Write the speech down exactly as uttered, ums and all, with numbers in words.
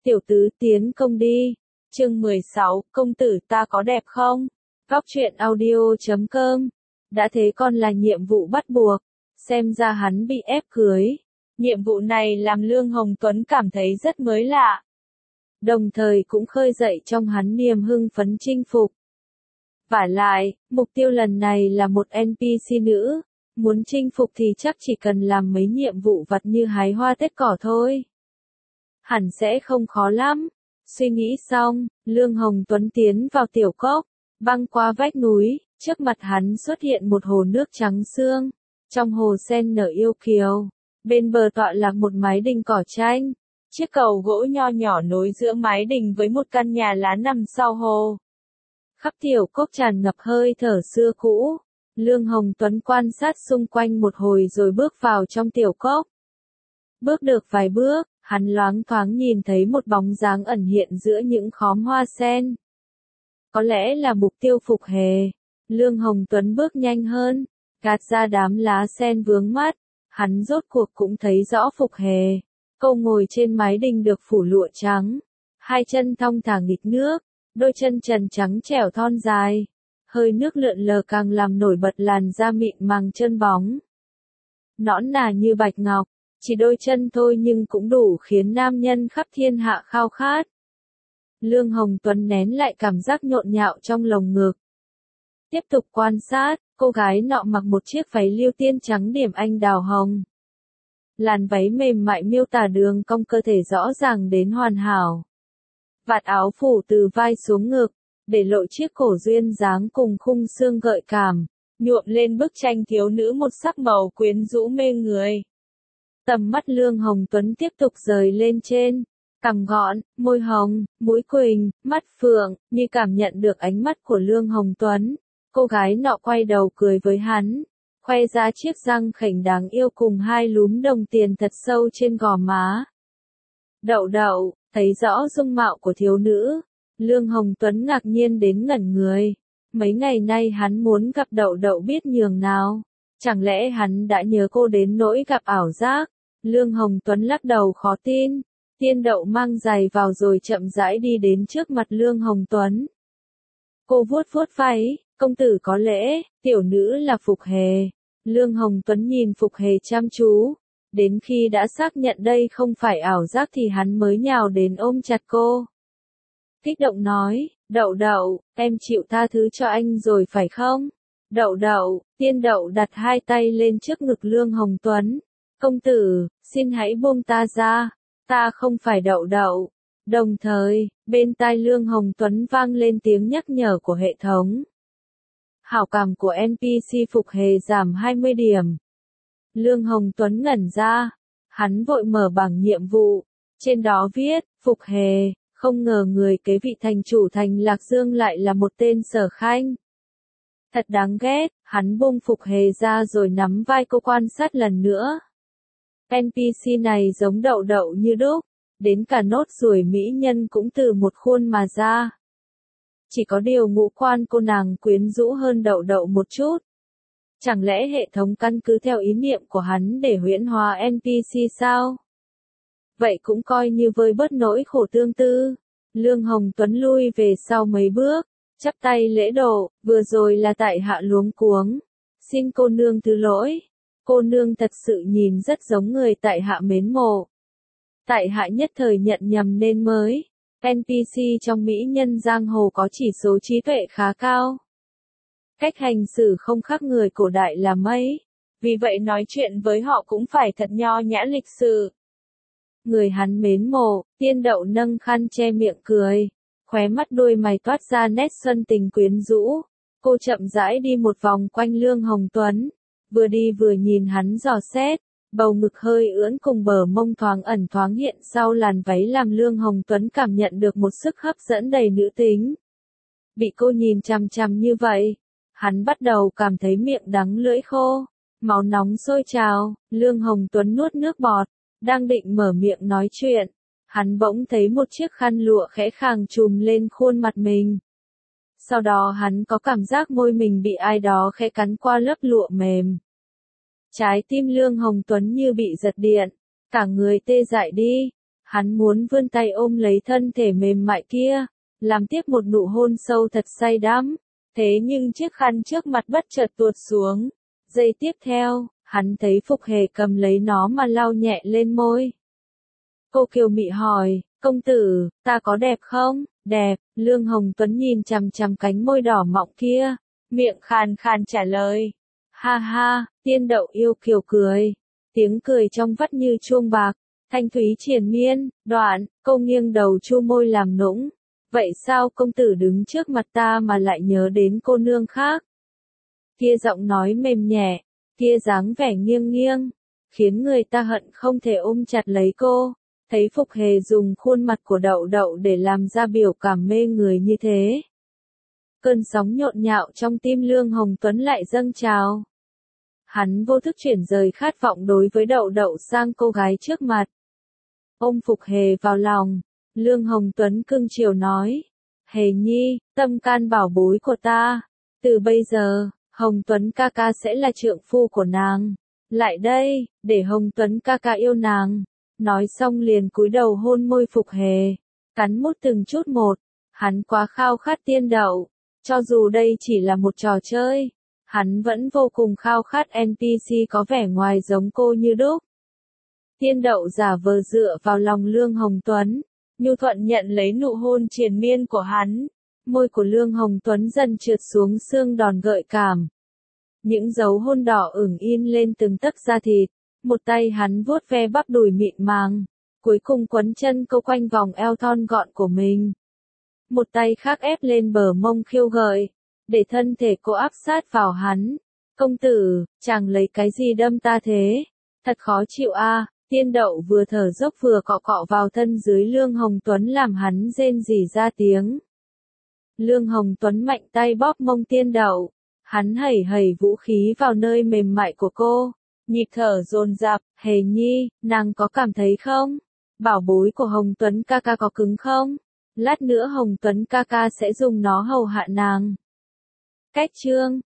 Tiểu tứ tiến công đi. Chương mười sáu, công tử ta có đẹp không? Góc truyện audio chấm com. Đã thế còn là nhiệm vụ bắt buộc. Xem ra hắn bị ép cưới. Nhiệm vụ này làm Lương Hồng Tuấn cảm thấy rất mới lạ. Đồng thời cũng khơi dậy trong hắn niềm hưng phấn chinh phục. Vả lại, mục tiêu lần này là một en pê xê nữ. Muốn chinh phục thì chắc chỉ cần làm mấy nhiệm vụ vặt như hái hoa tết cỏ thôi. Hẳn sẽ không khó lắm. Suy nghĩ xong, Lương Hồng Tuấn tiến vào tiểu cốc, băng qua vách núi, trước mặt hắn xuất hiện một hồ nước trắng sương. Trong hồ sen nở yêu kiều, bên bờ tọa lạc một mái đình cỏ tranh. Chiếc cầu gỗ nho nhỏ nối giữa mái đình với một căn nhà lá nằm sau hồ. Khắp tiểu cốc tràn ngập hơi thở xưa cũ. Lương Hồng Tuấn quan sát xung quanh một hồi rồi bước vào trong tiểu cốc. Bước được vài bước, hắn loáng thoáng nhìn thấy một bóng dáng ẩn hiện giữa những khóm hoa sen. Có lẽ là mục tiêu Phục Hề. Lương Hồng Tuấn bước nhanh hơn, gạt ra đám lá sen vướng mắt. Hắn rốt cuộc cũng thấy rõ Phục Hề. Cô ngồi trên mái đình được phủ lụa trắng. Hai chân thong thả nghịch nước, đôi chân trần trắng trẻo thon dài. Hơi nước lượn lờ càng làm nổi bật làn da mịn màng chân bóng. Nõn nà như bạch ngọc, chỉ đôi chân thôi nhưng cũng đủ khiến nam nhân khắp thiên hạ khao khát. Lương Hồng Tuấn nén lại cảm giác nhộn nhạo trong lồng ngực. Tiếp tục quan sát, cô gái nọ mặc một chiếc váy liêu tiên trắng điểm anh đào hồng. Làn váy mềm mại miêu tả đường cong cơ thể rõ ràng đến hoàn hảo. Vạt áo phủ từ vai xuống ngực, để lộ chiếc cổ duyên dáng cùng khung xương gợi cảm, nhuộm lên bức tranh thiếu nữ một sắc màu quyến rũ mê người. Tầm mắt Lương Hồng Tuấn tiếp tục rời lên trên, cằm gọn, môi hồng, mũi quỳnh, mắt phượng, như cảm nhận được ánh mắt của Lương Hồng Tuấn. Cô gái nọ quay đầu cười với hắn, khoe ra chiếc răng khểnh đáng yêu cùng hai lúm đồng tiền thật sâu trên gò má. Đậu đậu, thấy rõ dung mạo của thiếu nữ. Lương Hồng Tuấn ngạc nhiên đến ngẩn người. Mấy ngày nay hắn muốn gặp Đậu Đậu biết nhường nào. Chẳng lẽ hắn đã nhớ cô đến nỗi gặp ảo giác? Lương Hồng Tuấn lắc đầu khó tin. Tiên Đậu mang giày vào rồi chậm rãi đi đến trước mặt Lương Hồng Tuấn. Cô vuốt vuốt váy, công tử có lễ, tiểu nữ là Phục Hề. Lương Hồng Tuấn nhìn Phục Hề chăm chú. Đến khi đã xác nhận đây không phải ảo giác thì hắn mới nhào đến ôm chặt cô. Kích động nói, Đậu Đậu, em chịu tha thứ cho anh rồi phải không? Đậu Đậu, Tiên Đậu đặt hai tay lên trước ngực Lương Hồng Tuấn. Công tử, xin hãy buông ta ra, ta không phải Đậu Đậu. Đồng thời, bên tai Lương Hồng Tuấn vang lên tiếng nhắc nhở của hệ thống. Hảo cảm của en pê xê Phục Hề giảm hai mươi điểm. Lương Hồng Tuấn ngẩn ra, hắn vội mở bảng nhiệm vụ. Trên đó viết, Phục Hề. Không ngờ người kế vị thành chủ thành Lạc Dương lại là một tên Sở Khanh. Thật đáng ghét, hắn buông Phục Hề ra rồi nắm vai cô quan sát lần nữa. en pê xê này giống Đậu Đậu như đúc, đến cả nốt ruồi mỹ nhân cũng từ một khuôn mà ra. Chỉ có điều ngũ quan cô nàng quyến rũ hơn Đậu Đậu một chút. Chẳng lẽ hệ thống căn cứ theo ý niệm của hắn để huyễn hóa en pê xê sao? Vậy cũng coi như vơi bớt nỗi khổ tương tư. Lương Hồng Tuấn lui về sau mấy bước, chắp tay lễ độ, vừa rồi là tại hạ luống cuống. Xin cô nương thứ lỗi. Cô nương thật sự nhìn rất giống người tại hạ mến mộ. Tại hạ nhất thời nhận nhầm nên mới. en pê xê trong mỹ nhân giang hồ có chỉ số trí tuệ khá cao. Cách hành xử không khác người cổ đại là mấy. Vì vậy nói chuyện với họ cũng phải thật nho nhã lịch sự. Người hắn mến mộ, Tiên Đậu nâng khăn che miệng cười, khóe mắt đôi mày toát ra nét xuân tình quyến rũ. Cô chậm rãi đi một vòng quanh Lương Hồng Tuấn, vừa đi vừa nhìn hắn dò xét, bầu ngực hơi ưỡn cùng bờ mông thoáng ẩn thoáng hiện sau làn váy làm Lương Hồng Tuấn cảm nhận được một sức hấp dẫn đầy nữ tính. Bị cô nhìn chằm chằm như vậy, hắn bắt đầu cảm thấy miệng đắng lưỡi khô, máu nóng sôi trào. Lương Hồng Tuấn nuốt nước bọt. Đang định mở miệng nói chuyện, hắn bỗng thấy một chiếc khăn lụa khẽ khàng trùm lên khuôn mặt mình. Sau đó hắn có cảm giác môi mình bị ai đó khẽ cắn qua lớp lụa mềm. Trái tim Lương Hồng Tuấn như bị giật điện, cả người tê dại đi. Hắn muốn vươn tay ôm lấy thân thể mềm mại kia, làm tiếp một nụ hôn sâu thật say đắm. Thế nhưng chiếc khăn trước mặt bất chợt tuột xuống. Giây tiếp theo, hắn thấy Phục Hề cầm lấy nó mà lau nhẹ lên môi. Cô kiều mị hỏi, công tử, ta có đẹp không? Đẹp, Lương Hồng Tuấn nhìn chằm chằm cánh môi đỏ mọng kia, miệng khàn khàn trả lời. Ha ha, Tiên Đậu yêu kiều cười. Tiếng cười trong vắt như chuông bạc, thanh thúy triền miên, đoạn, cô nghiêng đầu chu môi làm nũng. Vậy sao công tử đứng trước mặt ta mà lại nhớ đến cô nương khác? Kia giọng nói mềm nhẹ, kia dáng vẻ nghiêng nghiêng, khiến người ta hận không thể ôm chặt lấy cô. Thấy Phục Hề dùng khuôn mặt của Đậu Đậu để làm ra biểu cảm mê người như thế. Cơn sóng nhộn nhạo trong tim Lương Hồng Tuấn lại dâng trào. Hắn vô thức chuyển rời khát vọng đối với Đậu Đậu sang cô gái trước mặt. Ôm Phục Hề vào lòng, Lương Hồng Tuấn cưng chiều nói. Hề nhi, tâm can bảo bối của ta. Từ bây giờ, Hồng Tuấn ca ca sẽ là trượng phu của nàng. Lại đây, để Hồng Tuấn ca ca yêu nàng. Nói xong liền cúi đầu hôn môi Phục Hề, cắn mút từng chút một. Hắn quá khao khát Tiên Đậu, cho dù đây chỉ là một trò chơi, hắn vẫn vô cùng khao khát en pê xê có vẻ ngoài giống cô như đúc. Tiên Đậu giả vờ dựa vào lòng Lương Hồng Tuấn, nhu thuận nhận lấy nụ hôn triền miên của hắn. Môi của Lương Hồng Tuấn dần trượt xuống xương đòn gợi cảm. Những dấu hôn đỏ ửng in lên từng tấc da thịt. Một tay hắn vuốt ve bắp đùi mịn màng, cuối cùng quấn chân cô quanh vòng eo thon gọn của mình. Một tay khác ép lên bờ mông khiêu gợi, để thân thể cô áp sát vào hắn. Công tử, chàng lấy cái gì đâm ta thế? Thật khó chịu a. À. Tiên Đậu vừa thở dốc vừa cọ cọ vào thân dưới Lương Hồng Tuấn làm hắn rên rỉ ra tiếng. Lương Hồng Tuấn mạnh tay bóp mông Tiên Đậu, hắn hẩy hẩy vũ khí vào nơi mềm mại của cô. Nhịp thở dồn dập, Hề nhi, nàng có cảm thấy không? Bảo bối của Hồng Tuấn ca ca có cứng không? Lát nữa Hồng Tuấn ca ca sẽ dùng nó hầu hạ nàng. Cách chương